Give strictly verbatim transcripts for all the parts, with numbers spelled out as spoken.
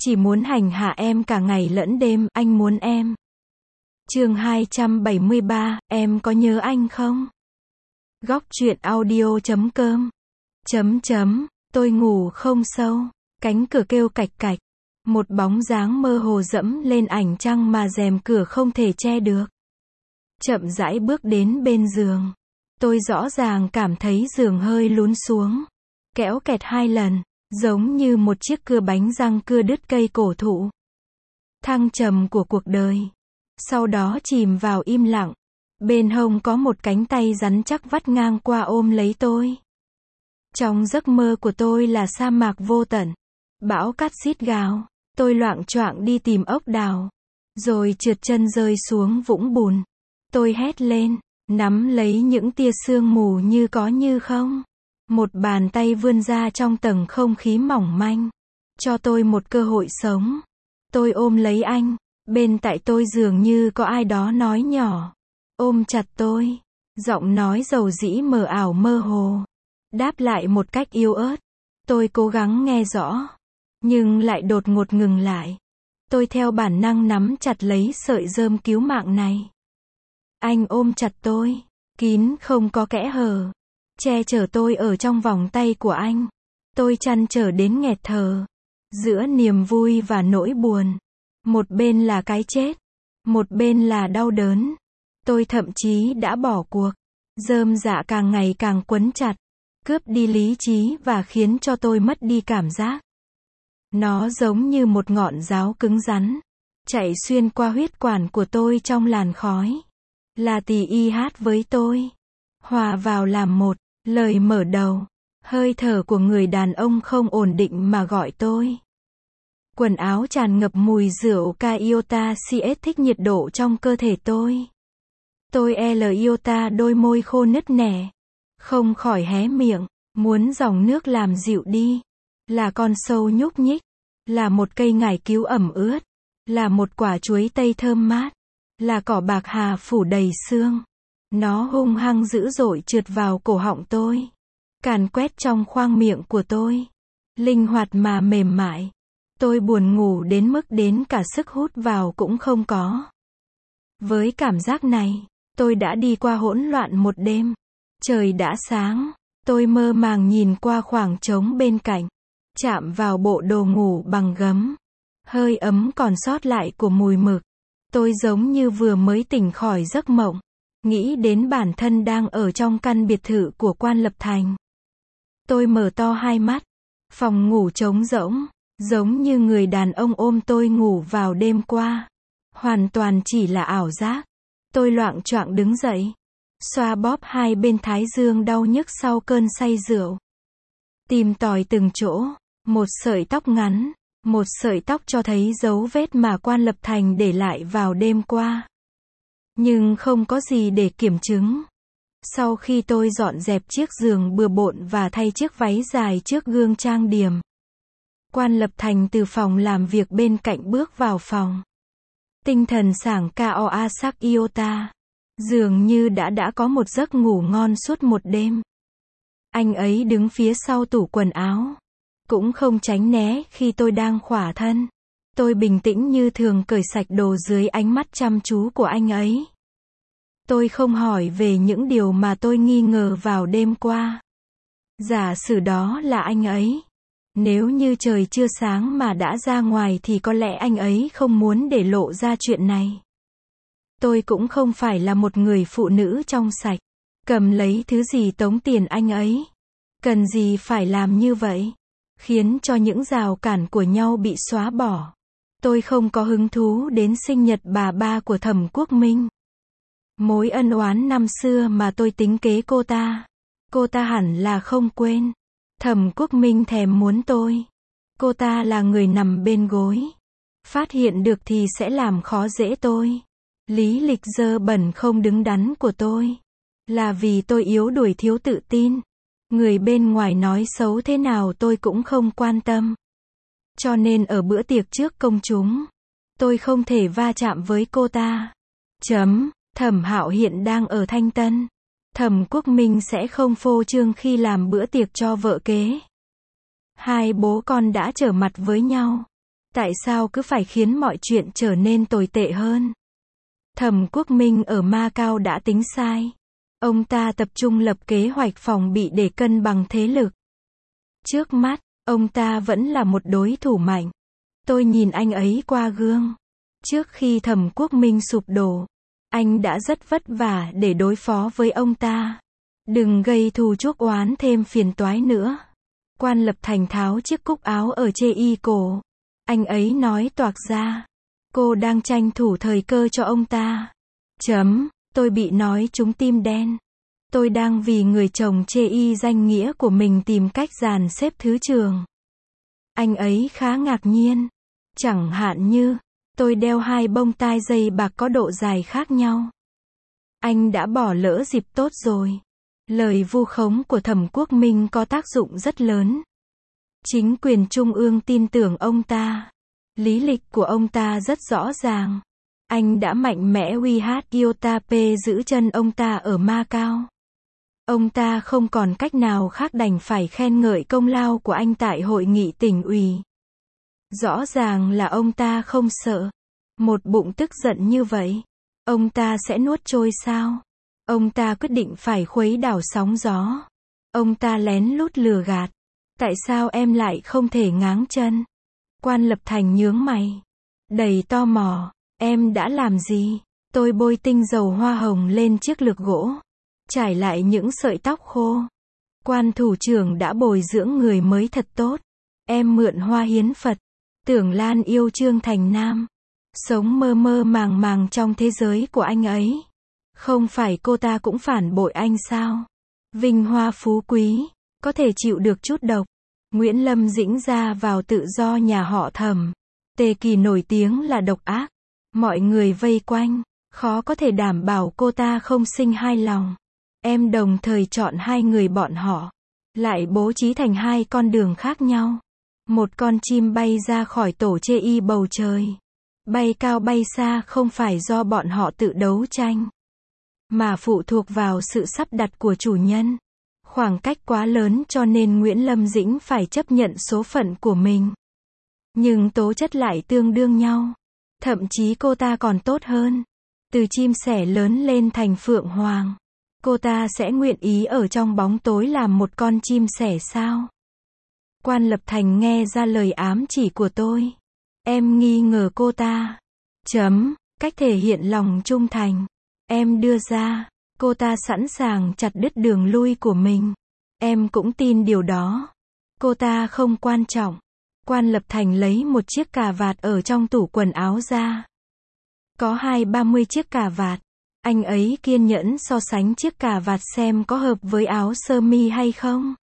Chỉ muốn hành hạ em cả ngày lẫn đêm, anh muốn em. Chương hai trăm bảy mươi ba, em có nhớ anh không? Góc truyện audio chấm com. Chấm chấm, tôi ngủ không sâu, cánh cửa kêu cạch cạch. Một bóng dáng mơ hồ dẫm lên ảnh trăng mà rèm cửa không thể che được. Chậm rãi bước đến bên giường. Tôi rõ ràng cảm thấy giường hơi lún xuống. Kéo kẹt hai lần, giống như một chiếc cưa bánh răng cưa đứt cây cổ thụ. Thăng trầm của cuộc đời. Sau đó chìm vào im lặng. Bên hông có một cánh tay rắn chắc vắt ngang qua ôm lấy tôi. Trong giấc mơ của tôi là sa mạc vô tận. Bão cát rít gào. Tôi loạng choạng đi tìm ốc đào. Rồi trượt chân rơi xuống vũng bùn. Tôi hét lên, nắm lấy những tia sương mù như có như không. Một bàn tay vươn ra trong tầng không khí mỏng manh. Cho tôi một cơ hội sống. Tôi ôm lấy anh. Bên tại tôi dường như có ai đó nói nhỏ. Ôm chặt tôi. Giọng nói dầu dĩ mờ ảo mơ hồ. Đáp lại một cách yếu ớt. Tôi cố gắng nghe rõ. Nhưng lại đột ngột ngừng lại. Tôi theo bản năng nắm chặt lấy sợi rơm cứu mạng này. Anh ôm chặt tôi. Kín không có kẽ hở. Che chở tôi ở trong vòng tay của anh. Tôi trăn trở đến nghẹt thở. Giữa niềm vui và nỗi buồn. Một bên là cái chết. Một bên là đau đớn. Tôi thậm chí đã bỏ cuộc. Rơm dạ càng ngày càng quấn chặt. Cướp đi lý trí và khiến cho tôi mất đi cảm giác. Nó giống như một ngọn giáo cứng rắn. Chạy xuyên qua huyết quản của tôi trong làn khói. Là tỳ y hát với tôi. Hòa vào làm một. Lời mở đầu. Hơi thở của người đàn ông không ổn định mà gọi tôi. Quần áo tràn ngập mùi rượu ca iota cs thích nhiệt độ trong cơ thể tôi. Tôi L iota đôi môi khô nứt nẻ. Không khỏi hé miệng. Muốn dòng nước làm dịu đi. Là con sâu nhúc nhích. Là một cây ngải cứu ẩm ướt. Là một quả chuối tây thơm mát. Là cỏ bạc hà phủ đầy xương. Nó hung hăng dữ dội trượt vào cổ họng tôi. Càn quét trong khoang miệng của tôi. Linh hoạt mà mềm mại. Tôi buồn ngủ đến mức đến cả sức hút vào cũng không có. Với cảm giác này, tôi đã đi qua hỗn loạn một đêm. Trời đã sáng. Tôi mơ màng nhìn qua khoảng trống bên cạnh. Chạm vào bộ đồ ngủ bằng gấm. Hơi ấm còn sót lại của mùi mực. Tôi giống như vừa mới tỉnh khỏi giấc mộng. Nghĩ đến bản thân đang ở trong căn biệt thự của Quan Lập Thành. Tôi mở to hai mắt. Phòng ngủ trống rỗng. Giống như người đàn ông ôm tôi ngủ vào đêm qua. Hoàn toàn chỉ là ảo giác. Tôi loạng choạng đứng dậy. Xoa bóp hai bên thái dương đau nhức sau cơn say rượu. Tìm tòi từng chỗ. Một sợi tóc ngắn. Một sợi tóc cho thấy dấu vết mà Quan Lập Thành để lại vào đêm qua. Nhưng không có gì để kiểm chứng. Sau khi tôi dọn dẹp chiếc giường bừa bộn và thay chiếc váy dài trước gương trang điểm. Quan Lập Thành từ phòng làm việc bên cạnh bước vào phòng. Tinh thần sảng cao sắc iota. Dường như đã đã có một giấc ngủ ngon suốt một đêm. Anh ấy đứng phía sau tủ quần áo. Cũng không tránh né khi tôi đang khỏa thân. Tôi bình tĩnh như thường cởi sạch đồ dưới ánh mắt chăm chú của anh ấy. Tôi không hỏi về những điều mà tôi nghi ngờ vào đêm qua. Giả sử đó là anh ấy. Nếu như trời chưa sáng mà đã ra ngoài thì có lẽ anh ấy không muốn để lộ ra chuyện này. Tôi cũng không phải là một người phụ nữ trong sạch. Cầm lấy thứ gì tống tiền anh ấy. Cần gì phải làm như vậy? Khiến cho những rào cản của nhau bị xóa bỏ. Tôi không có hứng thú đến sinh nhật bà ba của Thẩm Quốc Minh. Mối ân oán năm xưa mà tôi tính kế cô ta. Cô ta hẳn là không quên. Thẩm Quốc Minh thèm muốn tôi. Cô ta là người nằm bên gối. Phát hiện được thì sẽ làm khó dễ tôi. Lý lịch dơ bẩn không đứng đắn của tôi. Là vì tôi yếu đuối thiếu tự tin. Người bên ngoài nói xấu thế nào tôi cũng không quan tâm. Cho nên ở bữa tiệc trước công chúng, tôi không thể va chạm với cô ta. Chấm. Thẩm Hạo hiện đang ở Thanh Tân. Thẩm Quốc Minh sẽ không phô trương khi làm bữa tiệc cho vợ kế. Hai bố con đã trở mặt với nhau. Tại sao cứ phải khiến mọi chuyện trở nên tồi tệ hơn? Thẩm Quốc Minh ở Macau đã tính sai. Ông ta tập trung lập kế hoạch phòng bị để cân bằng thế lực. Trước mắt, ông ta vẫn là một đối thủ mạnh. Tôi nhìn anh ấy qua gương. Trước khi Thẩm Quốc Minh sụp đổ, anh đã rất vất vả để đối phó với ông ta. Đừng gây thù chuốc oán thêm phiền toái nữa. Quan Lập Thành tháo chiếc cúc áo ở chê y cổ. Anh ấy nói toạc ra. Cô đang tranh thủ thời cơ cho ông ta. Chấm, tôi bị nói trúng tim đen. Tôi đang vì người chồng chê y danh nghĩa của mình tìm cách dàn xếp thứ trường. Anh ấy khá ngạc nhiên. Chẳng hạn như, tôi đeo hai bông tai dây bạc có độ dài khác nhau. Anh đã bỏ lỡ dịp tốt rồi. Lời vu khống của Thẩm Quốc Minh có tác dụng rất lớn. Chính quyền trung ương tin tưởng ông ta. Lý lịch của ông ta rất rõ ràng. Anh đã mạnh mẽ uy hát Yotape giữ chân ông ta ở Macau. Ông ta không còn cách nào khác đành phải khen ngợi công lao của anh tại hội nghị tỉnh ủy. Rõ ràng là ông ta không sợ. Một bụng tức giận như vậy, ông ta sẽ nuốt trôi sao? Ông ta quyết định phải khuấy đảo sóng gió. Ông ta lén lút lừa gạt. Tại sao em lại không thể ngáng chân? Quan Lập Thành nhướng mày. Đầy tò mò. Em đã làm gì? Tôi bôi tinh dầu hoa hồng lên chiếc lược gỗ. Trải lại những sợi tóc khô. Quan thủ trưởng đã bồi dưỡng người mới thật tốt. Em mượn hoa hiến Phật. Tưởng Lan yêu Trương Thành Nam. Sống mơ mơ màng màng trong thế giới của anh ấy. Không phải cô ta cũng phản bội anh sao? Vinh hoa phú quý, có thể chịu được chút độc. Nguyễn Lâm Dĩnh ra vào tự do nhà họ Thẩm. Tề Kỳ nổi tiếng là độc ác. Mọi người vây quanh, khó có thể đảm bảo cô ta không sinh hai lòng. Em đồng thời chọn hai người bọn họ, lại bố trí thành hai con đường khác nhau. Một con chim bay ra khỏi tổ chê y bầu trời. Bay cao bay xa không phải do bọn họ tự đấu tranh, mà phụ thuộc vào sự sắp đặt của chủ nhân. Khoảng cách quá lớn cho nên Nguyễn Lâm Dĩnh phải chấp nhận số phận của mình. Nhưng tố chất lại tương đương nhau. Thậm chí cô ta còn tốt hơn. Từ chim sẻ lớn lên thành phượng hoàng. Cô ta sẽ nguyện ý ở trong bóng tối làm một con chim sẻ sao? Quan Lập Thành nghe ra lời ám chỉ của tôi. Em nghi ngờ cô ta. Chấm, cách thể hiện lòng trung thành. Em đưa ra, cô ta sẵn sàng chặt đứt đường lui của mình. Em cũng tin điều đó. Cô ta không quan trọng. Quan Lập Thành lấy một chiếc cà vạt ở trong tủ quần áo ra. Có hai ba mươi chiếc cà vạt. Anh ấy kiên nhẫn so sánh chiếc cà vạt xem có hợp với áo sơ mi hay không.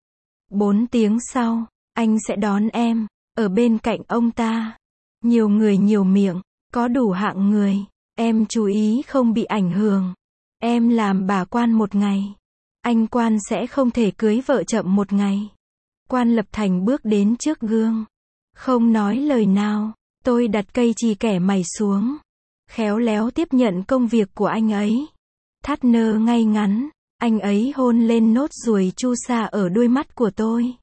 Bốn tiếng sau, anh sẽ đón em, ở bên cạnh ông ta. Nhiều người nhiều miệng, có đủ hạng người. Em chú ý không bị ảnh hưởng. Em làm bà quan một ngày. Anh Quan sẽ không thể cưới vợ chậm một ngày. Quan Lập Thành bước đến trước gương. Không nói lời nào, tôi đặt cây chì kẻ mày xuống. Khéo léo tiếp nhận công việc của anh ấy. Thắt nơ ngay ngắn, anh ấy hôn lên nốt ruồi chu sa ở đuôi mắt của tôi.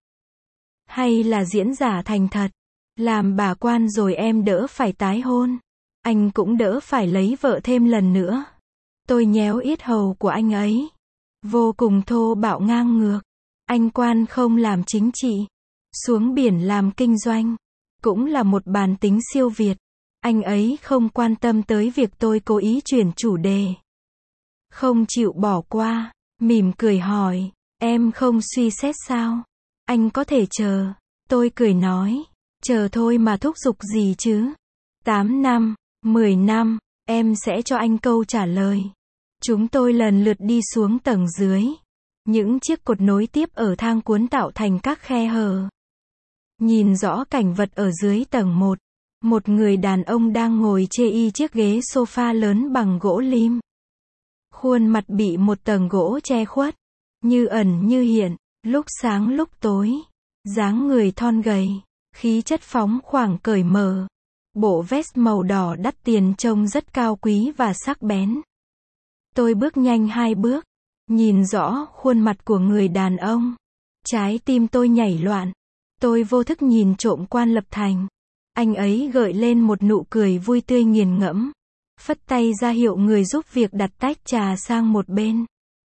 Hay là diễn giả thành thật. Làm bà quan rồi em đỡ phải tái hôn. Anh cũng đỡ phải lấy vợ thêm lần nữa. Tôi nhéo yết hầu của anh ấy. Vô cùng thô bạo ngang ngược. Anh Quan không làm chính trị. Xuống biển làm kinh doanh. Cũng là một bản tính siêu việt. Anh ấy không quan tâm tới việc tôi cố ý chuyển chủ đề. Không chịu bỏ qua. Mỉm cười hỏi. Em không suy xét sao? Anh có thể chờ. Tôi cười nói. Chờ thôi mà thúc giục gì chứ? Tám năm, mười năm, em sẽ cho anh câu trả lời. Chúng tôi lần lượt đi xuống tầng dưới. Những chiếc cột nối tiếp ở thang cuốn tạo thành các khe hở. Nhìn rõ cảnh vật ở dưới tầng một. Một người đàn ông đang ngồi chê y chiếc ghế sofa lớn bằng gỗ lim. Khuôn mặt bị một tầng gỗ che khuất. Như ẩn như hiện, lúc sáng lúc tối. Dáng người thon gầy. Khí chất phóng khoáng cởi mở. Bộ vest màu đỏ đắt tiền trông rất cao quý và sắc bén. Tôi bước nhanh hai bước. Nhìn rõ khuôn mặt của người đàn ông. Trái tim tôi nhảy loạn. Tôi vô thức nhìn trộm Quan Lập Thành. Anh ấy gợi lên một nụ cười vui tươi nghiền ngẫm. Phất tay ra hiệu người giúp việc đặt tách trà sang một bên.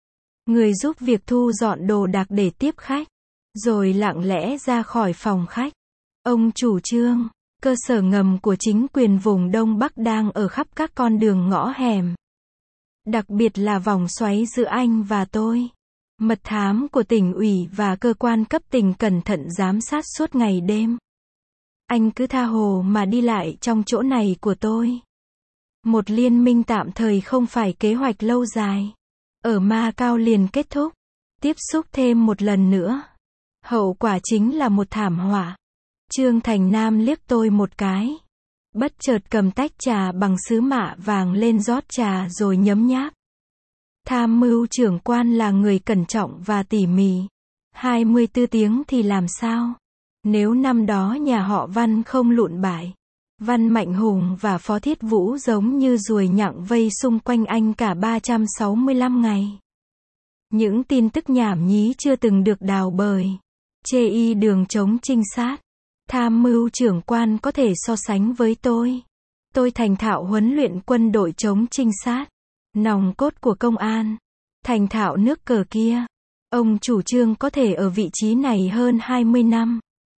Người giúp việc thu dọn đồ đạc để tiếp khách. Rồi lặng lẽ ra khỏi phòng khách. Ông chủ Trương, cơ sở ngầm của chính quyền vùng Đông Bắc đang ở khắp các con đường ngõ hẻm. Đặc biệt là vòng xoáy giữa anh và tôi. Mật thám của tỉnh ủy và cơ quan cấp tỉnh cẩn thận giám sát suốt ngày đêm. Anh cứ tha hồ mà đi lại trong chỗ này của tôi. Một liên minh tạm thời không phải kế hoạch lâu dài. Ở Macau liền kết thúc. Tiếp xúc thêm một lần nữa. Hậu quả chính là một thảm họa. Trương Thành Nam liếc tôi một cái. Bất chợt cầm tách trà bằng sứ mạ vàng lên rót trà rồi nhấm nháp. Tham mưu trưởng quan là người cẩn trọng và tỉ mỉ. hai mươi tư tiếng thì làm sao? Nếu năm đó nhà họ Văn không lụn bại. Văn Mạnh Hùng và Phó Thiết Vũ giống như ruồi nhặng vây xung quanh anh cả ba trăm sáu mươi lăm ngày. Những tin tức nhảm nhí chưa từng được đào bới. Chê y đường chống trinh sát. Tham mưu trưởng quan có thể so sánh với tôi. Tôi thành thạo huấn luyện quân đội chống trinh sát. Nòng cốt của công an. Thành thạo nước cờ kia. Ông chủ Trương có thể ở vị trí này hơn hai mươi năm.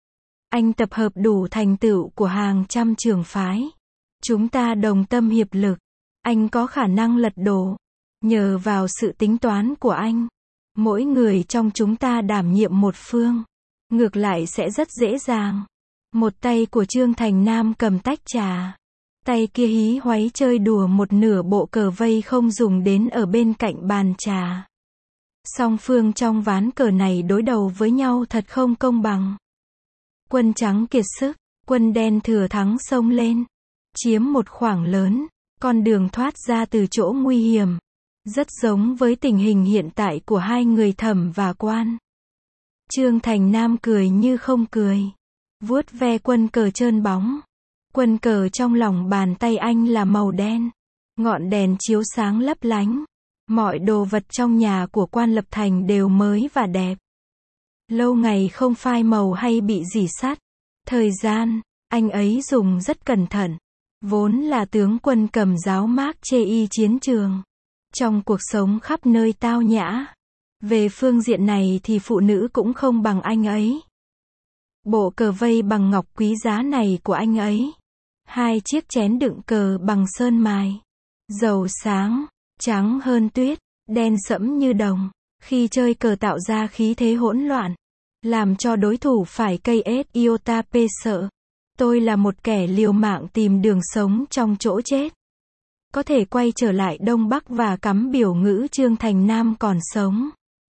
Anh tập hợp đủ thành tựu của hàng trăm trường phái. Chúng ta đồng tâm hiệp lực. Anh có khả năng lật đổ. Nhờ vào sự tính toán của anh, mỗi người trong chúng ta đảm nhiệm một phương. Ngược lại sẽ rất dễ dàng. Một tay của Trương Thành Nam cầm tách trà. Tay kia hí hoáy chơi đùa một nửa bộ cờ vây không dùng đến ở bên cạnh bàn trà. Song phương trong ván cờ này đối đầu với nhau thật không công bằng. Quân trắng kiệt sức, quân đen thừa thắng xông lên. Chiếm một khoảng lớn, con đường thoát ra từ chỗ nguy hiểm. Rất giống với tình hình hiện tại của hai người Thẩm và Quan. Trương Thành Nam cười như không cười. Vuốt ve quân cờ trơn bóng. Quân cờ trong lòng bàn tay anh là màu đen. Ngọn đèn chiếu sáng lấp lánh. Mọi đồ vật trong nhà của Quan Lập Thành đều mới và đẹp. Lâu ngày không phai màu hay bị rỉ sắt. Thời gian, anh ấy dùng rất cẩn thận. Vốn là tướng quân cầm giáo mác chê y chiến trường. Trong cuộc sống khắp nơi tao nhã. Về phương diện này thì phụ nữ cũng không bằng anh ấy. Bộ cờ vây bằng ngọc quý giá này của anh ấy. Hai chiếc chén đựng cờ bằng sơn mài. Dầu sáng, trắng hơn tuyết, đen sẫm như đồng. Khi chơi cờ tạo ra khí thế hỗn loạn. Làm cho đối thủ phải cây ết iota p sợ. Tôi là một kẻ liều mạng tìm đường sống trong chỗ chết. Có thể quay trở lại Đông Bắc và cắm biểu ngữ Trương Thành Nam còn sống.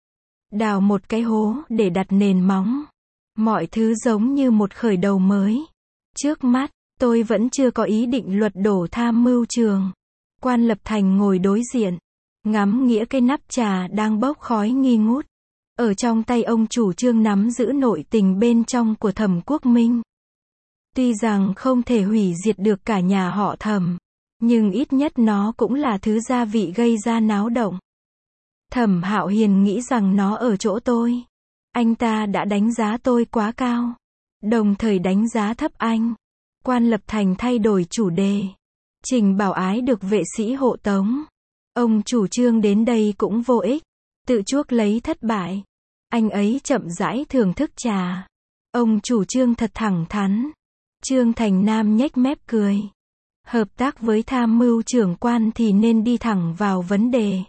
Đào một cái hố để đặt nền móng. Mọi thứ giống như một khởi đầu mới. Trước mắt, tôi vẫn chưa có ý định luật đổ tham mưu trường. Quan Lập Thành ngồi đối diện. Ngắm nghĩa cái nắp trà đang bốc khói nghi ngút. Ở trong tay ông chủ Trương nắm giữ nội tình bên trong của Thẩm Quốc Minh. Tuy rằng không thể hủy diệt được cả nhà họ Thẩm. Nhưng ít nhất nó cũng là thứ gia vị gây ra náo động. Thẩm Hạo Hiền nghĩ rằng nó ở chỗ tôi. Anh ta đã đánh giá tôi quá cao. Đồng thời đánh giá thấp anh. Quan Lập Thành thay đổi chủ đề. Trình Bảo Ái được vệ sĩ hộ tống. Ông chủ Trương đến đây cũng vô ích. Tự chuốc lấy thất bại. Anh ấy chậm rãi thưởng thức trà. Ông chủ Trương thật thẳng thắn. Trương Thành Nam nhếch mép cười. Hợp tác với tham mưu trưởng quan thì nên đi thẳng vào vấn đề.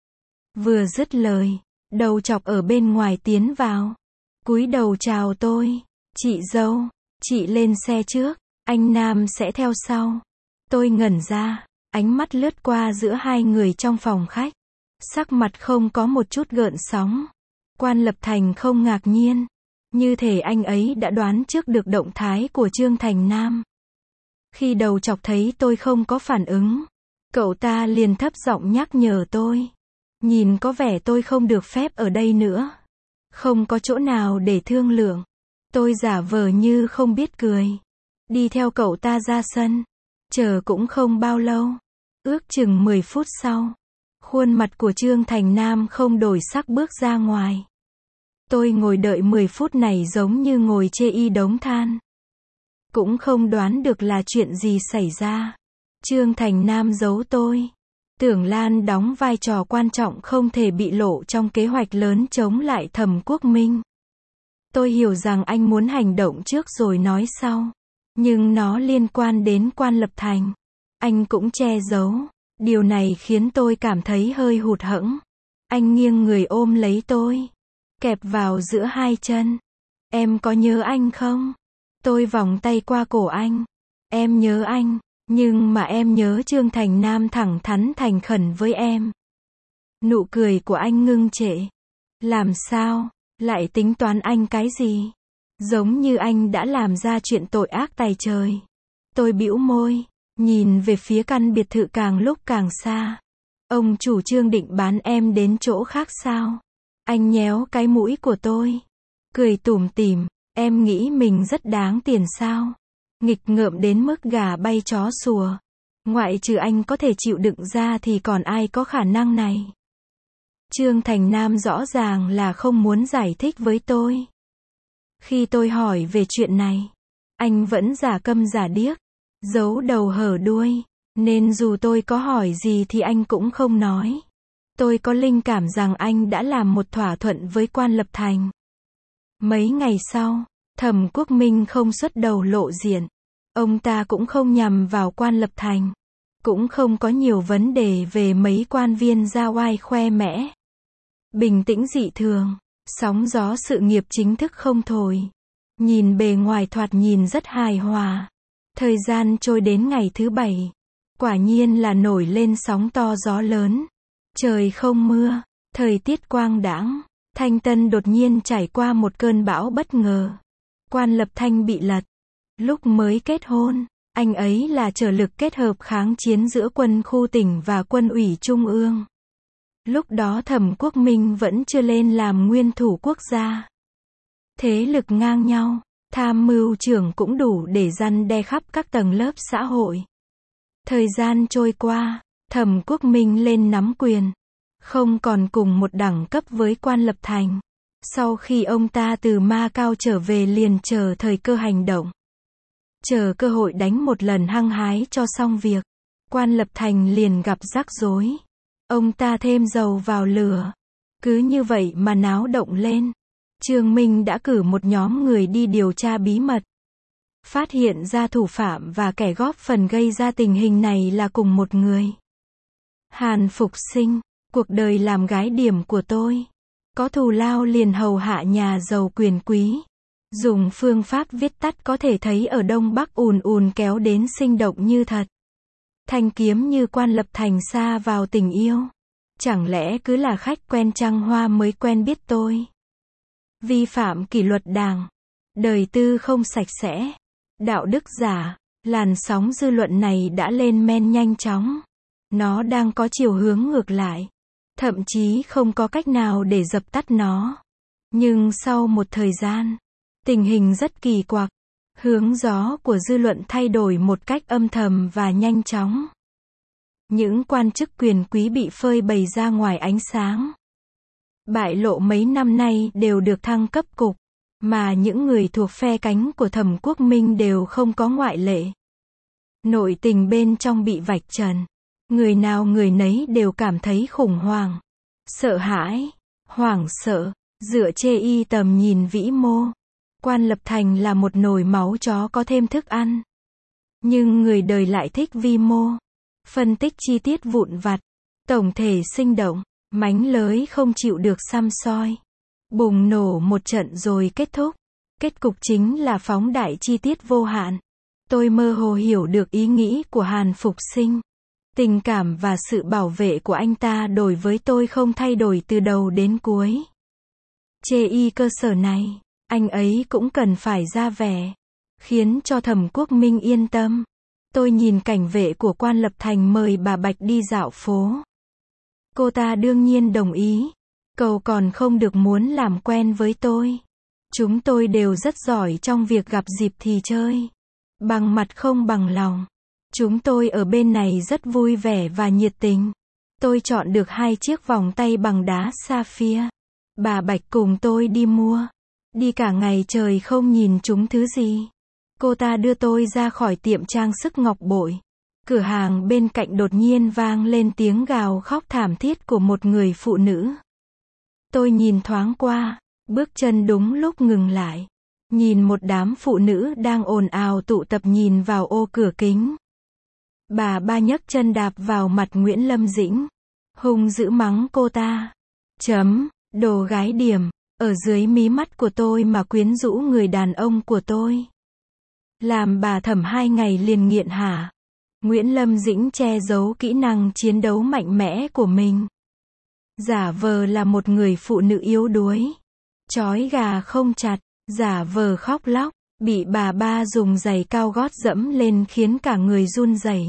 Vừa dứt lời, đầu chọc ở bên ngoài tiến vào. Cúi đầu chào tôi. Chị dâu, chị lên xe trước, anh Nam sẽ theo sau. Tôi ngẩn ra, ánh mắt lướt qua giữa hai người trong phòng khách. Sắc mặt không có một chút gợn sóng. Quan Lập Thành không ngạc nhiên. Như thể anh ấy đã đoán trước được động thái của Trương Thành Nam. Khi đầu chọc thấy tôi không có phản ứng, cậu ta liền thấp giọng nhắc nhở tôi. Nhìn có vẻ tôi không được phép ở đây nữa. Không có chỗ nào để thương lượng. Tôi giả vờ như không biết cười. Đi theo cậu ta ra sân. Chờ cũng không bao lâu. Ước chừng mười phút sau. Khuôn mặt của Trương Thành Nam không đổi sắc bước ra ngoài. Tôi ngồi đợi mười phút này giống như ngồi chê y đống than. cũng không đoán được là chuyện gì xảy ra. Trương Thành Nam giấu tôi. Tưởng Lan đóng vai trò quan trọng không thể bị lộ trong kế hoạch lớn chống lại Thẩm Quốc Minh. Tôi hiểu rằng anh muốn hành động trước rồi nói sau. Nhưng nó liên quan đến Quan Lập Thành. Anh cũng che giấu. Điều này khiến tôi cảm thấy hơi hụt hẫng. Anh nghiêng người ôm lấy tôi. Kẹp vào giữa hai chân. Em có nhớ anh không? Tôi vòng tay qua cổ anh. Em nhớ anh. Nhưng mà em nhớ Trương Thành Nam thẳng thắn thành khẩn với em. Nụ cười của anh ngưng trệ. Làm sao? Lại tính toán anh cái gì? Giống như anh đã làm ra chuyện tội ác tày trời. Tôi bĩu môi, nhìn về phía căn biệt thự càng lúc càng xa. Ông chủ Trương định bán em đến chỗ khác sao? Anh nhéo cái mũi của tôi. Cười tủm tỉm, em nghĩ mình rất đáng tiền sao? Nghịch ngợm đến mức gà bay chó sủa. Ngoại trừ anh có thể chịu đựng ra thì còn ai có khả năng này? Trương Thành Nam rõ ràng là không muốn giải thích với tôi. Khi tôi hỏi về chuyện này, anh vẫn giả câm giả điếc, giấu đầu hở đuôi, nên dù tôi có hỏi gì thì anh cũng không nói. Tôi có linh cảm rằng anh đã làm một thỏa thuận với Quan Lập Thành. Mấy ngày sau, Thẩm Quốc Minh không xuất đầu lộ diện. Ông ta cũng không nhằm vào Quan Lập Thành. Cũng không có nhiều vấn đề về mấy quan viên ra oai khoe mẽ. Bình tĩnh dị thường, sóng gió sự nghiệp chính thức không thổi. Nhìn bề ngoài thoạt nhìn rất hài hòa. Thời gian trôi đến ngày thứ bảy. Quả nhiên là nổi lên sóng to gió lớn. Trời không mưa, thời tiết quang đãng. Thanh Tân đột nhiên trải qua một cơn bão bất ngờ. Quan Lập Thanh bị lật. Lúc mới kết hôn, anh ấy là trợ lực kết hợp kháng chiến giữa quân khu tỉnh và quân ủy trung ương. Lúc đó Thẩm Quốc Minh vẫn chưa lên làm nguyên thủ quốc gia. Thế lực ngang nhau, tham mưu trưởng cũng đủ để răn đe khắp các tầng lớp xã hội. Thời gian trôi qua, Thẩm Quốc Minh lên nắm quyền. Không còn cùng một đẳng cấp với Quan Lập Thành. Sau khi ông ta từ Ma Cao trở về liền chờ thời cơ hành động. Chờ cơ hội đánh một lần hăng hái cho xong việc. Quan Lập Thành liền gặp rắc rối. Ông ta thêm dầu vào lửa. Cứ như vậy mà náo động lên. Trương Minh đã cử một nhóm người đi điều tra bí mật. Phát hiện ra thủ phạm và kẻ góp phần gây ra tình hình này là cùng một người. Hàn Phục Sinh, cuộc đời làm gái điểm của tôi. Có thù lao liền hầu hạ nhà giàu quyền quý. Dùng phương pháp viết tắt có thể thấy ở Đông Bắc ùn ùn kéo đến sinh động như thật. Thanh kiếm như Quan Lập Thành xa vào tình yêu. Chẳng lẽ cứ là khách quen trăng hoa mới quen biết tôi? Vi phạm kỷ luật đảng. Đời tư không sạch sẽ. Đạo đức giả. Làn sóng dư luận này đã lên men nhanh chóng. Nó đang có chiều hướng ngược lại. Thậm chí không có cách nào để dập tắt nó. Nhưng sau một thời gian, tình hình rất kỳ quặc. Hướng gió của dư luận thay đổi một cách âm thầm và nhanh chóng. Những quan chức quyền quý bị phơi bày ra ngoài ánh sáng. Bại lộ mấy năm nay đều được thăng cấp cục, mà những người thuộc phe cánh của Thẩm Quốc Minh đều không có ngoại lệ. Nội tình bên trong bị vạch trần. Người nào người nấy đều cảm thấy khủng hoảng, sợ hãi, hoảng sợ, dựa chê y tầm nhìn vĩ mô. Quan Lập Thành là một nồi máu chó có thêm thức ăn. Nhưng người đời lại thích vi mô. Phân tích chi tiết vụn vặt. Tổng thể sinh động. Mánh lới không chịu được săm soi. Bùng nổ một trận rồi kết thúc. Kết cục chính là phóng đại chi tiết vô hạn. Tôi mơ hồ hiểu được ý nghĩ của Hàn Phục Sinh. Tình cảm và sự bảo vệ của anh ta đối với tôi không thay đổi từ đầu đến cuối. Chê y cơ sở này, anh ấy cũng cần phải ra vẻ, khiến cho Thẩm Quốc Minh yên tâm. Tôi nhìn cảnh vệ của Quan Lập Thành mời bà Bạch đi dạo phố. Cô ta đương nhiên đồng ý. Cậu còn không được muốn làm quen với tôi. Chúng tôi đều rất giỏi trong việc gặp dịp thì chơi. Bằng mặt không bằng lòng. Chúng tôi ở bên này rất vui vẻ và nhiệt tình. Tôi chọn được hai chiếc vòng tay bằng đá sapphire. Bà Bạch cùng tôi đi mua. Đi cả ngày trời không nhìn chúng thứ gì. Cô ta đưa tôi ra khỏi tiệm trang sức ngọc bội. Cửa hàng bên cạnh đột nhiên vang lên tiếng gào khóc thảm thiết của một người phụ nữ. Tôi nhìn thoáng qua, bước chân đúng lúc ngừng lại. Nhìn một đám phụ nữ đang ồn ào tụ tập nhìn vào ô cửa kính. Bà ba nhấc chân đạp vào mặt Nguyễn Lâm Dĩnh. Hung dữ mắng cô ta. Chấm, đồ gái điểm, ở dưới mí mắt của tôi mà quyến rũ người đàn ông của tôi. Làm bà Thẩm hai ngày liền nghiện hả? Nguyễn Lâm Dĩnh che giấu kỹ năng chiến đấu mạnh mẽ của mình. Giả vờ là một người phụ nữ yếu đuối. Trói gà không chặt, giả vờ khóc lóc, bị bà ba dùng giày cao gót dẫm lên khiến cả người run rẩy.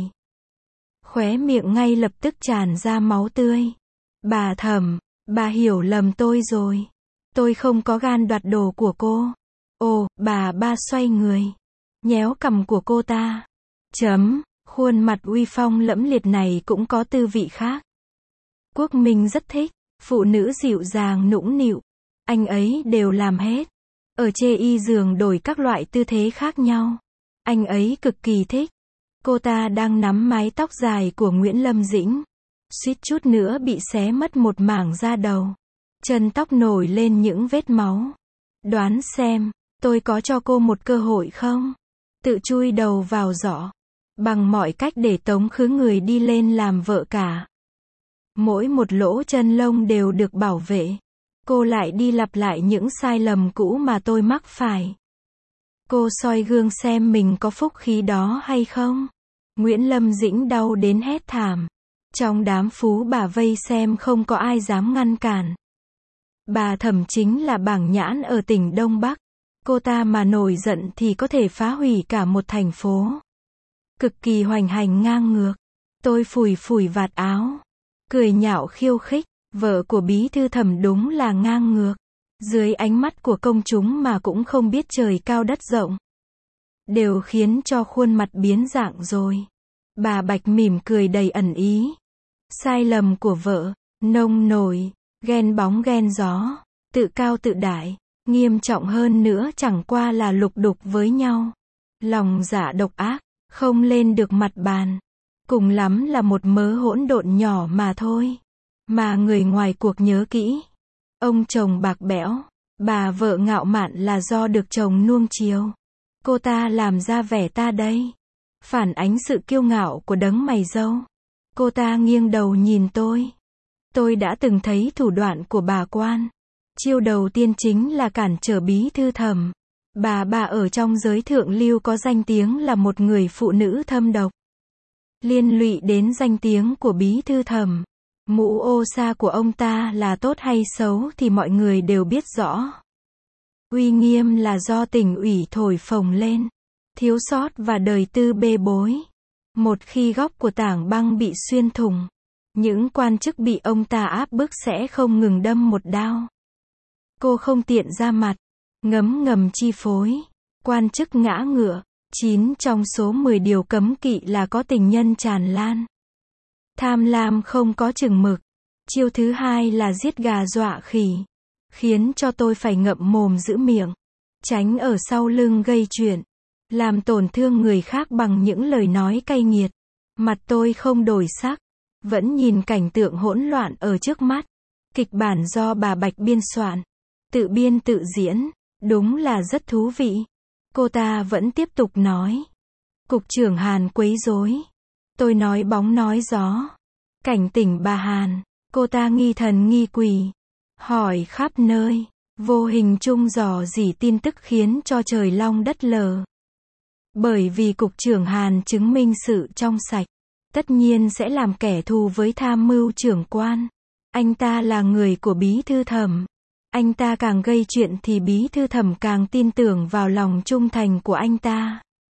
Khóe miệng ngay lập tức tràn ra máu tươi. Bà Thẩm, bà hiểu lầm tôi rồi. Tôi không có gan đoạt đồ của cô. Ồ, bà ba xoay người, nhéo cằm của cô ta. Chấm, khuôn mặt uy phong lẫm liệt này cũng có tư vị khác. Quốc Minh rất thích, phụ nữ dịu dàng nũng nịu. Anh ấy đều làm hết. Ở chê y giường đổi các loại tư thế khác nhau. Anh ấy cực kỳ thích. Cô ta đang nắm mái tóc dài của Nguyễn Lâm Dĩnh. Suýt chút nữa bị xé mất một mảng da đầu. Chân tóc nổi lên những vết máu. Đoán xem, tôi có cho cô một cơ hội không? Tự chui đầu vào giỏ. Bằng mọi cách để tống khứ người đi lên làm vợ cả. Mỗi một lỗ chân lông đều được bảo vệ. Cô lại đi lặp lại những sai lầm cũ mà tôi mắc phải. Cô soi gương xem mình có phúc khí đó hay không? Nguyễn Lâm Dĩnh đau đến hét thảm. Trong đám phú bà vây xem không có ai dám ngăn cản. Bà Thẩm chính là bảng nhãn ở tỉnh Đông Bắc. Cô ta mà nổi giận thì có thể phá hủy cả một thành phố. Cực kỳ hoành hành ngang ngược. Tôi phủi phủi vạt áo. Cười nhạo khiêu khích. Vợ của bí thư Thẩm đúng là ngang ngược. Dưới ánh mắt của công chúng mà cũng không biết trời cao đất rộng. Đều khiến cho khuôn mặt biến dạng rồi. Bà Bạch mỉm cười đầy ẩn ý. Sai lầm của vợ, nông nổi, ghen bóng ghen gió, tự cao tự đại, nghiêm trọng hơn nữa chẳng qua là lục đục với nhau. Lòng dạ độc ác, không lên được mặt bàn. Cùng lắm là một mớ hỗn độn nhỏ mà thôi. Mà người ngoài cuộc nhớ kỹ. Ông chồng bạc bẽo, bà vợ ngạo mạn là do được chồng nuông chiều. Cô ta làm ra vẻ ta đây. Phản ánh sự kiêu ngạo của đấng mày râu. Cô ta nghiêng đầu nhìn tôi. Tôi đã từng thấy thủ đoạn của bà quan. Chiêu đầu tiên chính là cản trở bí thư Thẩm. Bà bà ở trong giới thượng lưu có danh tiếng là một người phụ nữ thâm độc. Liên lụy đến danh tiếng của bí thư Thẩm. Mũ ô sa của ông ta là tốt hay xấu thì mọi người đều biết rõ. Uy nghiêm là do tỉnh ủy thổi phồng lên. Thiếu sót và đời tư bê bối. Một khi góc của tảng băng bị xuyên thủng, những quan chức bị ông ta áp bức sẽ không ngừng đâm một đao. Cô không tiện ra mặt, ngấm ngầm chi phối. Quan chức ngã ngựa. chín trong số mười điều cấm kỵ là có tình nhân tràn lan. Tham lam không có chừng mực. Chiêu thứ hai là giết gà dọa khỉ. Khiến cho tôi phải ngậm mồm giữ miệng. Tránh ở sau lưng gây chuyện. Làm tổn thương người khác bằng những lời nói cay nghiệt. Mặt tôi không đổi sắc. Vẫn nhìn cảnh tượng hỗn loạn ở trước mắt. Kịch bản do bà Bạch biên soạn. Tự biên tự diễn. Đúng là rất thú vị. Cô ta vẫn tiếp tục nói. Cục trưởng Hàn quấy rối. Tôi nói bóng nói gió. Cảnh tỉnh bà Hàn. Cô ta nghi thần nghi quỷ. Hỏi khắp nơi. Vô hình chung dò dỉ tin tức khiến cho trời long đất lở. Bởi vì cục trưởng Hàn chứng minh sự trong sạch. Tất nhiên sẽ làm kẻ thù với tham mưu trưởng quan. Anh ta là người của bí thư Thẩm. Anh ta càng gây chuyện thì bí thư Thẩm càng tin tưởng vào lòng trung thành của anh ta.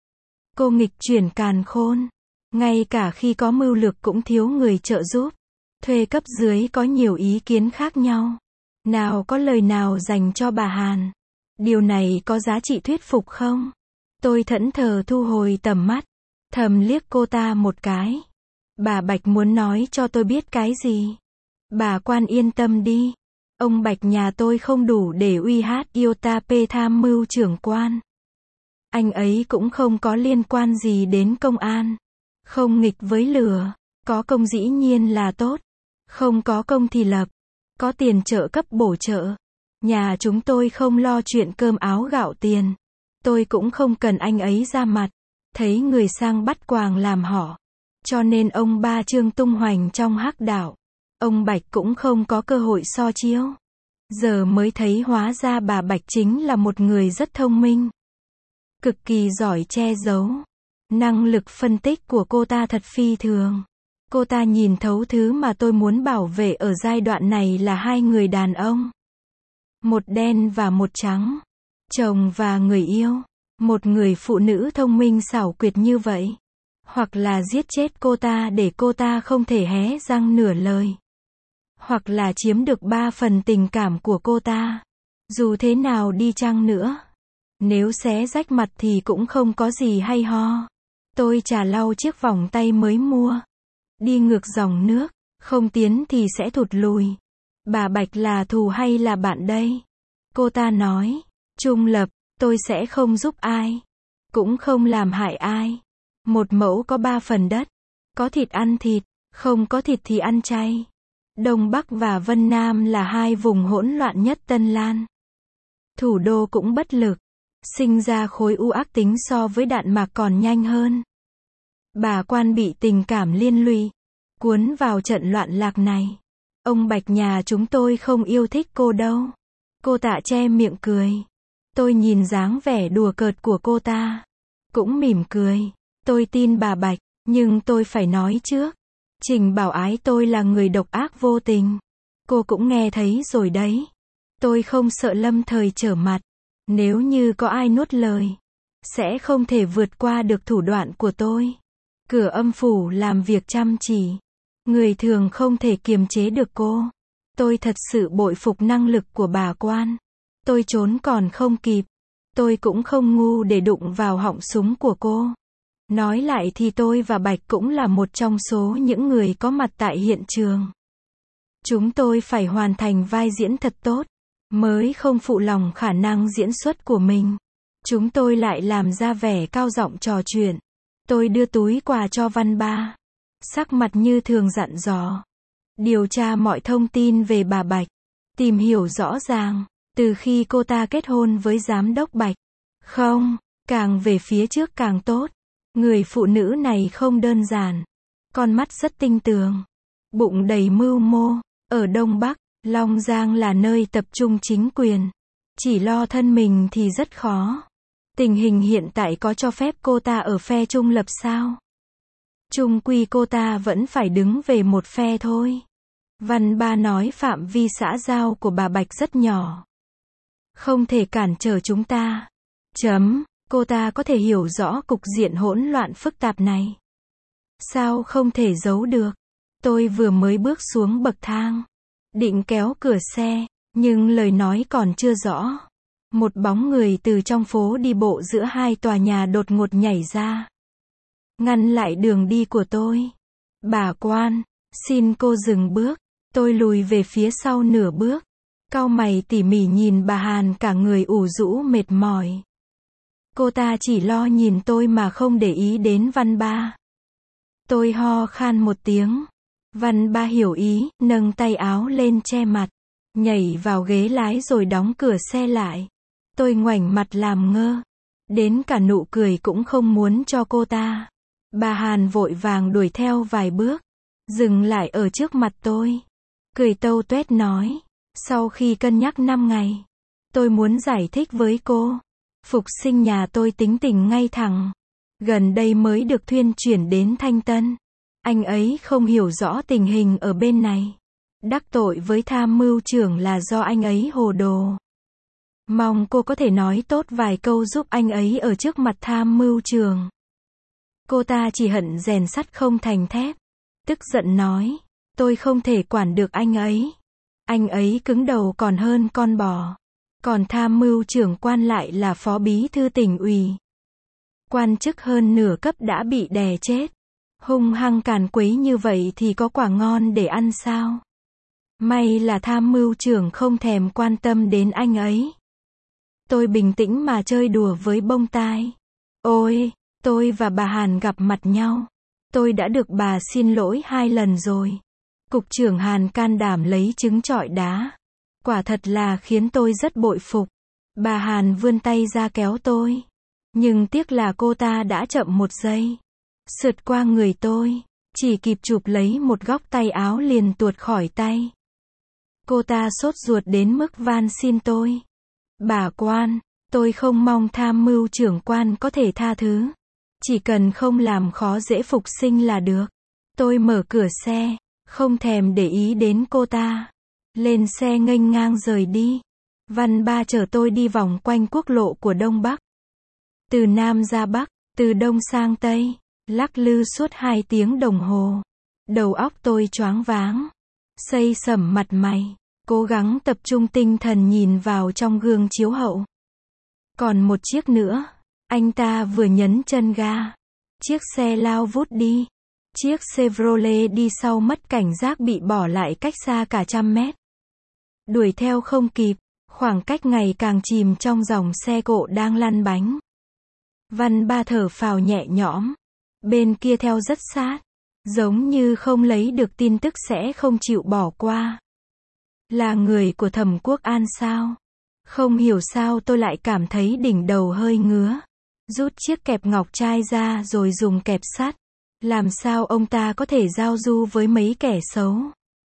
Cô nghịch chuyển càn khôn. Ngay cả khi có mưu lược cũng thiếu người trợ giúp. Thuê cấp dưới có nhiều ý kiến khác nhau. Nào có lời nào dành cho bà Hàn. Điều này có giá trị thuyết phục không? Tôi thẫn thờ thu hồi tầm mắt. Thầm liếc cô ta một cái. Bà Bạch muốn nói cho tôi biết cái gì? Bà quan yên tâm đi. Ông Bạch nhà tôi không đủ để uy hát iota p tham mưu trưởng quan. Anh ấy cũng không có liên quan gì đến công an. Không nghịch với lửa. Có công dĩ nhiên là tốt. Không có công thì lập. Có tiền trợ cấp bổ trợ. Nhà chúng tôi không lo chuyện cơm áo gạo tiền. Tôi cũng không cần anh ấy ra mặt. Thấy người sang bắt quàng làm họ. Cho nên ông ba Trương tung hoành trong hắc đạo. Ông Bạch cũng không có cơ hội so chiếu. Giờ mới thấy hóa ra bà Bạch chính là một người rất thông minh. Cực kỳ giỏi che giấu. Năng lực phân tích của cô ta thật phi thường. Cô ta nhìn thấu thứ mà tôi muốn bảo vệ ở giai đoạn này là hai người đàn ông. Một đen và một trắng. Chồng và người yêu. Một người phụ nữ thông minh xảo quyệt như vậy. Hoặc là giết chết cô ta để cô ta không thể hé răng nửa lời. Hoặc là chiếm được ba phần tình cảm của cô ta. Dù thế nào đi chăng nữa. Nếu xé rách mặt thì cũng không có gì hay ho. Tôi chà lau chiếc vòng tay mới mua. Đi ngược dòng nước. Không tiến thì sẽ thụt lùi. Bà Bạch là thù hay là bạn đây? Cô ta nói. Trung lập, tôi sẽ không giúp ai. Cũng không làm hại ai. Một mẫu có ba phần đất. Có thịt ăn thịt. Không có thịt thì ăn chay. Đông Bắc và Vân Nam là hai vùng hỗn loạn nhất Tân Lan. Thủ đô cũng bất lực. Sinh ra khối u ác tính so với đạn mạc còn nhanh hơn. Bà Quan bị tình cảm liên lụy. Cuốn vào trận loạn lạc này. Ông Bạch nhà chúng tôi không yêu thích cô đâu. Cô ta che miệng cười. Tôi nhìn dáng vẻ đùa cợt của cô ta. Cũng mỉm cười. Tôi tin bà Bạch, nhưng tôi phải nói trước. Trình Bảo Ái tôi là người độc ác vô tình. Cô cũng nghe thấy rồi đấy. Tôi không sợ lâm thời trở mặt. Nếu như có ai nuốt lời, sẽ không thể vượt qua được thủ đoạn của tôi. Cửa âm phủ làm việc chăm chỉ. Người thường không thể kiềm chế được cô. Tôi thật sự bội phục năng lực của bà Quan. Tôi trốn còn không kịp. Tôi cũng không ngu để đụng vào họng súng của cô. Nói lại thì tôi và Bạch cũng là một trong số những người có mặt tại hiện trường. Chúng tôi phải hoàn thành vai diễn thật tốt, mới không phụ lòng khả năng diễn xuất của mình. Chúng tôi lại làm ra vẻ cao giọng trò chuyện. Tôi đưa túi quà cho Văn Ba. Sắc mặt như thường dặn dò. Điều tra mọi thông tin về bà Bạch. Tìm hiểu rõ ràng, từ khi cô ta kết hôn với giám đốc Bạch. Không, càng về phía trước càng tốt. Người phụ nữ này không đơn giản. Con mắt rất tinh tường. Bụng đầy mưu mô. Ở Đông Bắc, Long Giang là nơi tập trung chính quyền. Chỉ lo thân mình thì rất khó. Tình hình hiện tại có cho phép cô ta ở phe trung lập sao? Chung quy cô ta vẫn phải đứng về một phe thôi. Văn Ba nói phạm vi xã giao của bà Bạch rất nhỏ. Không thể cản trở chúng ta. Chấm. Cô ta có thể hiểu rõ cục diện hỗn loạn phức tạp này. Sao không thể giấu được? Tôi vừa mới bước xuống bậc thang. Định kéo cửa xe, nhưng lời nói còn chưa rõ. Một bóng người từ trong phố đi bộ giữa hai tòa nhà đột ngột nhảy ra. Ngăn lại đường đi của tôi. Bà Quan, xin cô dừng bước. Tôi lùi về phía sau nửa bước. Cau mày tỉ mỉ nhìn bà Hàn cả người ủ rũ mệt mỏi. Cô ta chỉ lo nhìn tôi mà không để ý đến Văn Ba. Tôi ho khan một tiếng. Văn Ba hiểu ý, nâng tay áo lên che mặt. Nhảy vào ghế lái rồi đóng cửa xe lại. Tôi ngoảnh mặt làm ngơ. Đến cả nụ cười cũng không muốn cho cô ta. Bà Hàn vội vàng đuổi theo vài bước. Dừng lại ở trước mặt tôi. Cười tâu tuét nói. Sau khi cân nhắc năm ngày, tôi muốn giải thích với cô. Phục sinh nhà tôi tính tình ngay thẳng. Gần đây mới được thuyên chuyển đến Thanh Tân. Anh ấy không hiểu rõ tình hình ở bên này. Đắc tội với tham mưu trưởng là do anh ấy hồ đồ. Mong cô có thể nói tốt vài câu giúp anh ấy ở trước mặt tham mưu trưởng. Cô ta chỉ hận rèn sắt không thành thép. Tức giận nói. Tôi không thể quản được anh ấy. Anh ấy cứng đầu còn hơn con bò. Còn tham mưu trưởng Quan lại là phó bí thư tỉnh ủy. Quan chức hơn nửa cấp đã bị đè chết. Hung hăng càn quấy như vậy thì có quả ngon để ăn sao? May là tham mưu trưởng không thèm quan tâm đến anh ấy. Tôi bình tĩnh mà chơi đùa với bông tai. Ôi, tôi và bà Hàn gặp mặt nhau. Tôi đã được bà xin lỗi hai lần rồi. Cục trưởng Hàn can đảm lấy trứng trọi đá. Quả thật là khiến tôi rất bội phục. Bà Hàn vươn tay ra kéo tôi. Nhưng tiếc là cô ta đã chậm một giây. Sượt qua người tôi. Chỉ kịp chụp lấy một góc tay áo liền tuột khỏi tay. Cô ta sốt ruột đến mức van xin tôi. Bà quan, tôi không mong tham mưu trưởng quan có thể tha thứ. Chỉ cần không làm khó dễ phục sinh là được. Tôi mở cửa xe, không thèm để ý đến cô ta. Lên xe nghênh ngang rời đi. Văn Ba chở tôi đi vòng quanh quốc lộ của Đông Bắc. Từ Nam ra Bắc, từ Đông sang Tây, lắc lư suốt hai tiếng đồng hồ. Đầu óc tôi choáng váng, xây sẩm mặt mày, cố gắng tập trung tinh thần nhìn vào trong gương chiếu hậu. Còn một chiếc nữa, anh ta vừa nhấn chân ga. Chiếc xe lao vút đi. Chiếc Chevrolet đi sau mất cảnh giác bị bỏ lại cách xa cả trăm mét. Đuổi theo không kịp, khoảng cách ngày càng chìm trong dòng xe cộ đang lăn bánh. Văn Ba thở phào nhẹ nhõm. Bên kia theo rất sát. Giống như không lấy được tin tức sẽ không chịu bỏ qua. Là người của Thẩm Quốc An sao? Không hiểu sao tôi lại cảm thấy đỉnh đầu hơi ngứa. Rút chiếc kẹp ngọc trai ra rồi dùng kẹp sắt. Làm sao ông ta có thể giao du với mấy kẻ xấu?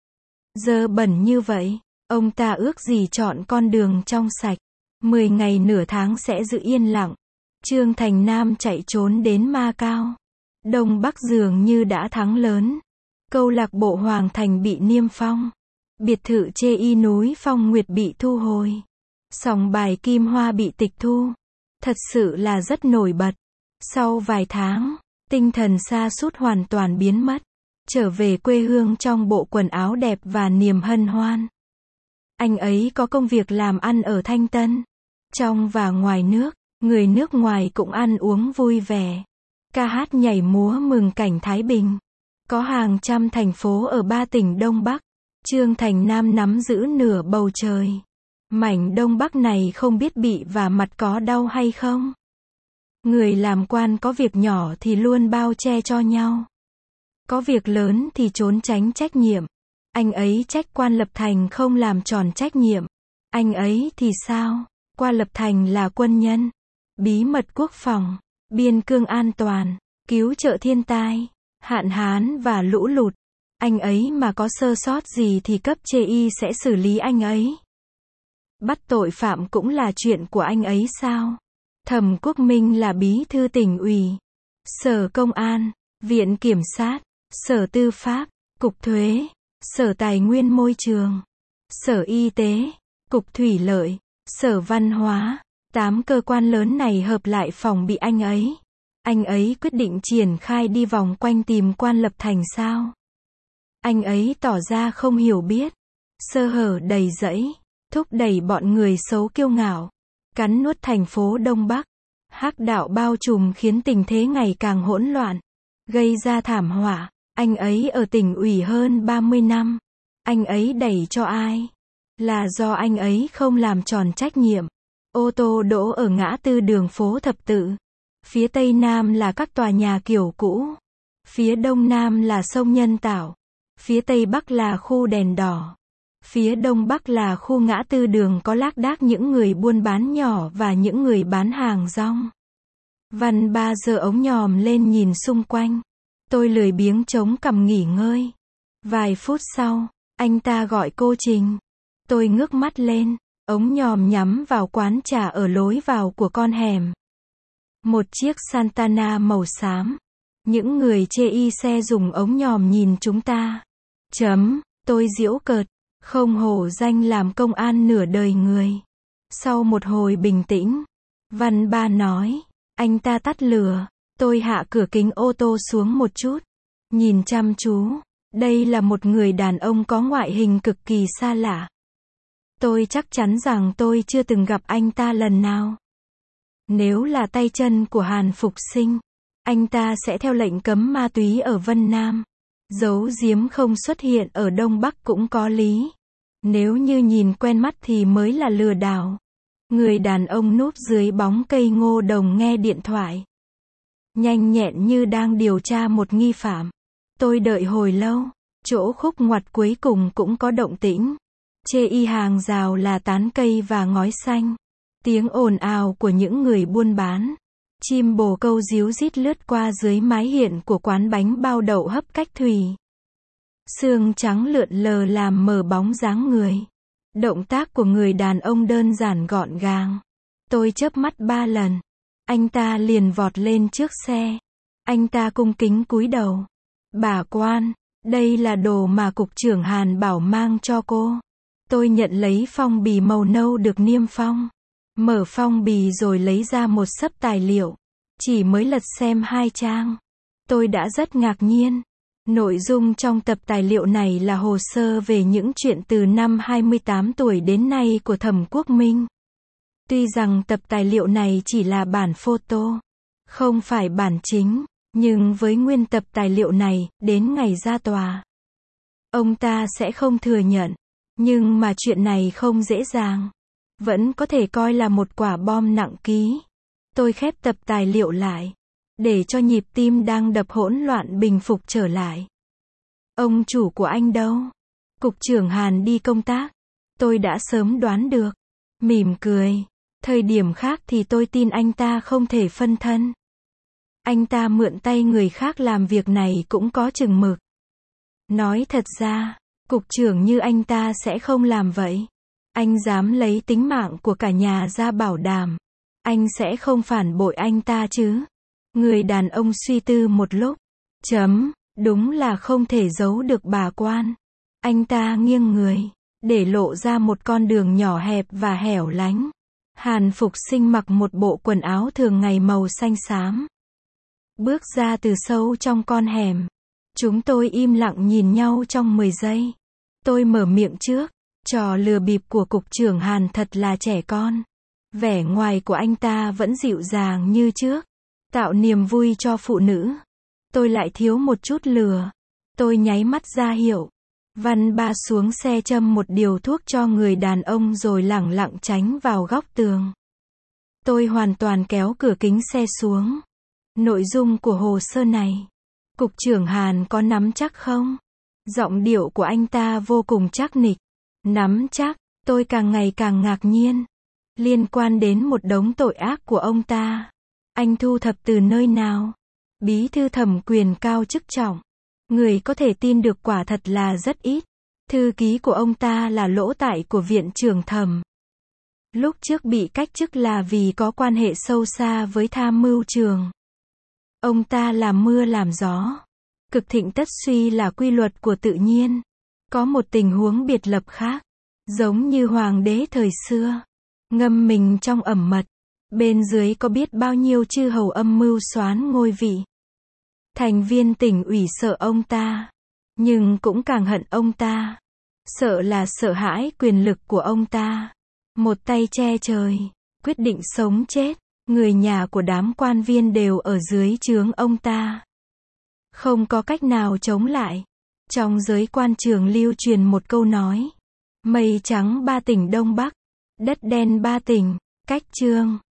Dơ bẩn như vậy, ông ta ước gì chọn con đường trong sạch. Mười ngày nửa tháng sẽ giữ yên lặng. Trương Thành Nam chạy trốn đến Macau. Đông Bắc dường như đã thắng lớn. Câu lạc bộ Hoàng Thành bị niêm phong. Biệt thự chê y núi Phong Nguyệt bị thu hồi. Sòng bài Kim Hoa bị tịch thu. Thật sự là rất nổi bật. Sau vài tháng, tinh thần sa sút hoàn toàn biến mất. Trở về quê hương trong bộ quần áo đẹp và niềm hân hoan. Anh ấy có công việc làm ăn ở Thanh Tân. Trong và ngoài nước, người nước ngoài cũng ăn uống vui vẻ. Ca hát nhảy múa mừng cảnh Thái Bình. Có hàng trăm thành phố ở ba tỉnh Đông Bắc. Trương Thành Nam nắm giữ nửa bầu trời. Mảnh Đông Bắc này không biết bị và mặt có đau hay không. Người làm quan có việc nhỏ thì luôn bao che cho nhau. Có việc lớn thì trốn tránh trách nhiệm. Anh ấy trách quan Lập Thành không làm tròn trách nhiệm. Anh ấy thì sao? Quan Lập Thành là quân nhân. Bí mật quốc phòng. Biên cương an toàn. Cứu trợ thiên tai. Hạn hán và lũ lụt. Anh ấy mà có sơ sót gì thì cấp chê y sẽ xử lý anh ấy. Bắt tội phạm cũng là chuyện của anh ấy sao? Thẩm Quốc Minh là bí thư tỉnh ủy, Sở Công an, Viện Kiểm sát, Sở Tư pháp, Cục Thuế, Sở Tài nguyên Môi trường, Sở Y tế, Cục Thủy lợi, Sở Văn hóa. Tám cơ quan lớn này hợp lại phòng bị anh ấy. Anh ấy quyết định triển khai đi vòng quanh tìm quan Lập Thành sao? Anh ấy tỏ ra không hiểu biết. Sơ hở đầy rẫy. Thúc đẩy bọn người xấu kiêu ngạo. Cắn nuốt thành phố Đông Bắc. Hắc đạo bao trùm khiến tình thế ngày càng hỗn loạn. Gây ra thảm họa. Anh ấy ở tỉnh ủy hơn ba mươi năm. Anh ấy đẩy cho ai? Là do anh ấy không làm tròn trách nhiệm. Ô tô đỗ ở ngã tư đường phố Thập Tự. Phía tây nam là các tòa nhà kiểu cũ. Phía đông nam là sông Nhân Tạo. Phía tây bắc là khu đèn đỏ. Phía đông bắc là khu ngã tư đường có lác đác những người buôn bán nhỏ và những người bán hàng rong. Văn Ba giơ ống nhòm lên nhìn xung quanh. Tôi lười biếng chống cằm nghỉ ngơi. Vài phút sau, anh ta gọi cô Trình. Tôi ngước mắt lên, ống nhòm nhắm vào quán trà ở lối vào của con hẻm. Một chiếc Santana màu xám. Những người chê y xe dùng ống nhòm nhìn chúng ta. Chấm, tôi giễu cợt. Không hổ danh làm công an nửa đời người. Sau một hồi bình tĩnh, Văn Ba nói, anh ta tắt lửa. Tôi hạ cửa kính ô tô xuống một chút. Nhìn chăm chú. Đây là một người đàn ông có ngoại hình cực kỳ xa lạ. Tôi chắc chắn rằng tôi chưa từng gặp anh ta lần nào. Nếu là tay chân của Hàn Phục Sinh, anh ta sẽ theo lệnh cấm ma túy ở Vân Nam. Giấu giếm không xuất hiện ở Đông Bắc cũng có lý. Nếu như nhìn quen mắt thì mới là lừa đảo. Người đàn ông núp dưới bóng cây ngô đồng nghe điện thoại. nhanh nhẹn như đang điều tra một nghi phạm. Tôi đợi hồi lâu, chỗ khúc ngoặt cuối cùng cũng có động tĩnh. Chê y hàng rào là tán cây và ngói xanh. Tiếng ồn ào của những người buôn bán. Chim bồ câu ríu rít lướt qua dưới mái hiên của quán bánh bao đậu hấp cách thủy. Sương trắng lượn lờ làm mờ bóng dáng người. Động tác của người đàn ông đơn giản gọn gàng. Tôi chớp mắt ba lần. Anh ta liền vọt lên trước xe. Anh ta cung kính cúi đầu. Bà quan, đây là đồ mà cục trưởng Hàn bảo mang cho cô. Tôi nhận lấy phong bì màu nâu được niêm phong. Mở phong bì rồi lấy ra một xấp tài liệu. Chỉ mới lật xem hai trang. Tôi đã rất ngạc nhiên. Nội dung trong tập tài liệu này là hồ sơ về những chuyện từ năm hai mươi tám tuổi đến nay của Thẩm Quốc Minh. Tuy rằng tập tài liệu này chỉ là bản photo, không phải bản chính, nhưng với nguyên tập tài liệu này, đến ngày ra tòa, ông ta sẽ không thừa nhận. Nhưng mà chuyện này không dễ dàng. Vẫn có thể coi là một quả bom nặng ký. Tôi khép tập tài liệu lại, để cho nhịp tim đang đập hỗn loạn bình phục trở lại. Ông chủ của anh đâu? Cục trưởng Hàn đi công tác. Tôi đã sớm đoán được. Mỉm cười. Thời điểm khác thì tôi tin anh ta không thể phân thân. Anh ta mượn tay người khác làm việc này cũng có chừng mực. Nói thật ra, cục trưởng như anh ta sẽ không làm vậy. Anh dám lấy tính mạng của cả nhà ra bảo đảm. Anh sẽ không phản bội anh ta chứ. Người đàn ông suy tư một lúc. Chấm, đúng là không thể giấu được bà quan. Anh ta nghiêng người, để lộ ra một con đường nhỏ hẹp và hẻo lánh. Hàn Phục Sinh mặc một bộ quần áo thường ngày màu xanh xám. Bước ra từ sâu trong con hẻm. Chúng tôi im lặng nhìn nhau trong mười giây. Tôi mở miệng trước. Trò lừa bịp của cục trưởng Hàn thật là trẻ con. Vẻ ngoài của anh ta vẫn dịu dàng như trước. Tạo niềm vui cho phụ nữ. Tôi lại thiếu một chút lừa. Tôi nháy mắt ra hiệu. Văn Ba xuống xe châm một điều thuốc cho người đàn ông rồi lẳng lặng tránh vào góc tường. Tôi hoàn toàn kéo cửa kính xe xuống. Nội dung của hồ sơ này, cục trưởng Hàn có nắm chắc không? Giọng điệu của anh ta vô cùng chắc nịch. Nắm chắc, tôi càng ngày càng ngạc nhiên. Liên quan đến một đống tội ác của ông ta. Anh thu thập từ nơi nào? Bí thư thẩm quyền cao chức trọng. Người có thể tin được quả thật là rất ít. Thư ký của ông ta là lỗ tại của viện trưởng thẩm. Lúc trước bị cách chức là vì có quan hệ sâu xa với tham mưu trường. Ông ta làm mưa làm gió. Cực thịnh tất suy là quy luật của tự nhiên. Có một tình huống biệt lập khác. Giống như hoàng đế thời xưa. Ngâm mình trong ẩm mật. Bên dưới có biết bao nhiêu chư hầu âm mưu soán ngôi vị. Thành viên tỉnh ủy sợ ông ta. Nhưng cũng càng hận ông ta. Sợ là sợ hãi quyền lực của ông ta. Một tay che trời. Quyết định sống chết. Người nhà của đám quan viên đều ở dưới trướng ông ta. Không có cách nào chống lại. Trong giới quan trường lưu truyền một câu nói. Mây trắng ba tỉnh Đông Bắc. Đất đen ba tỉnh. Cách chương.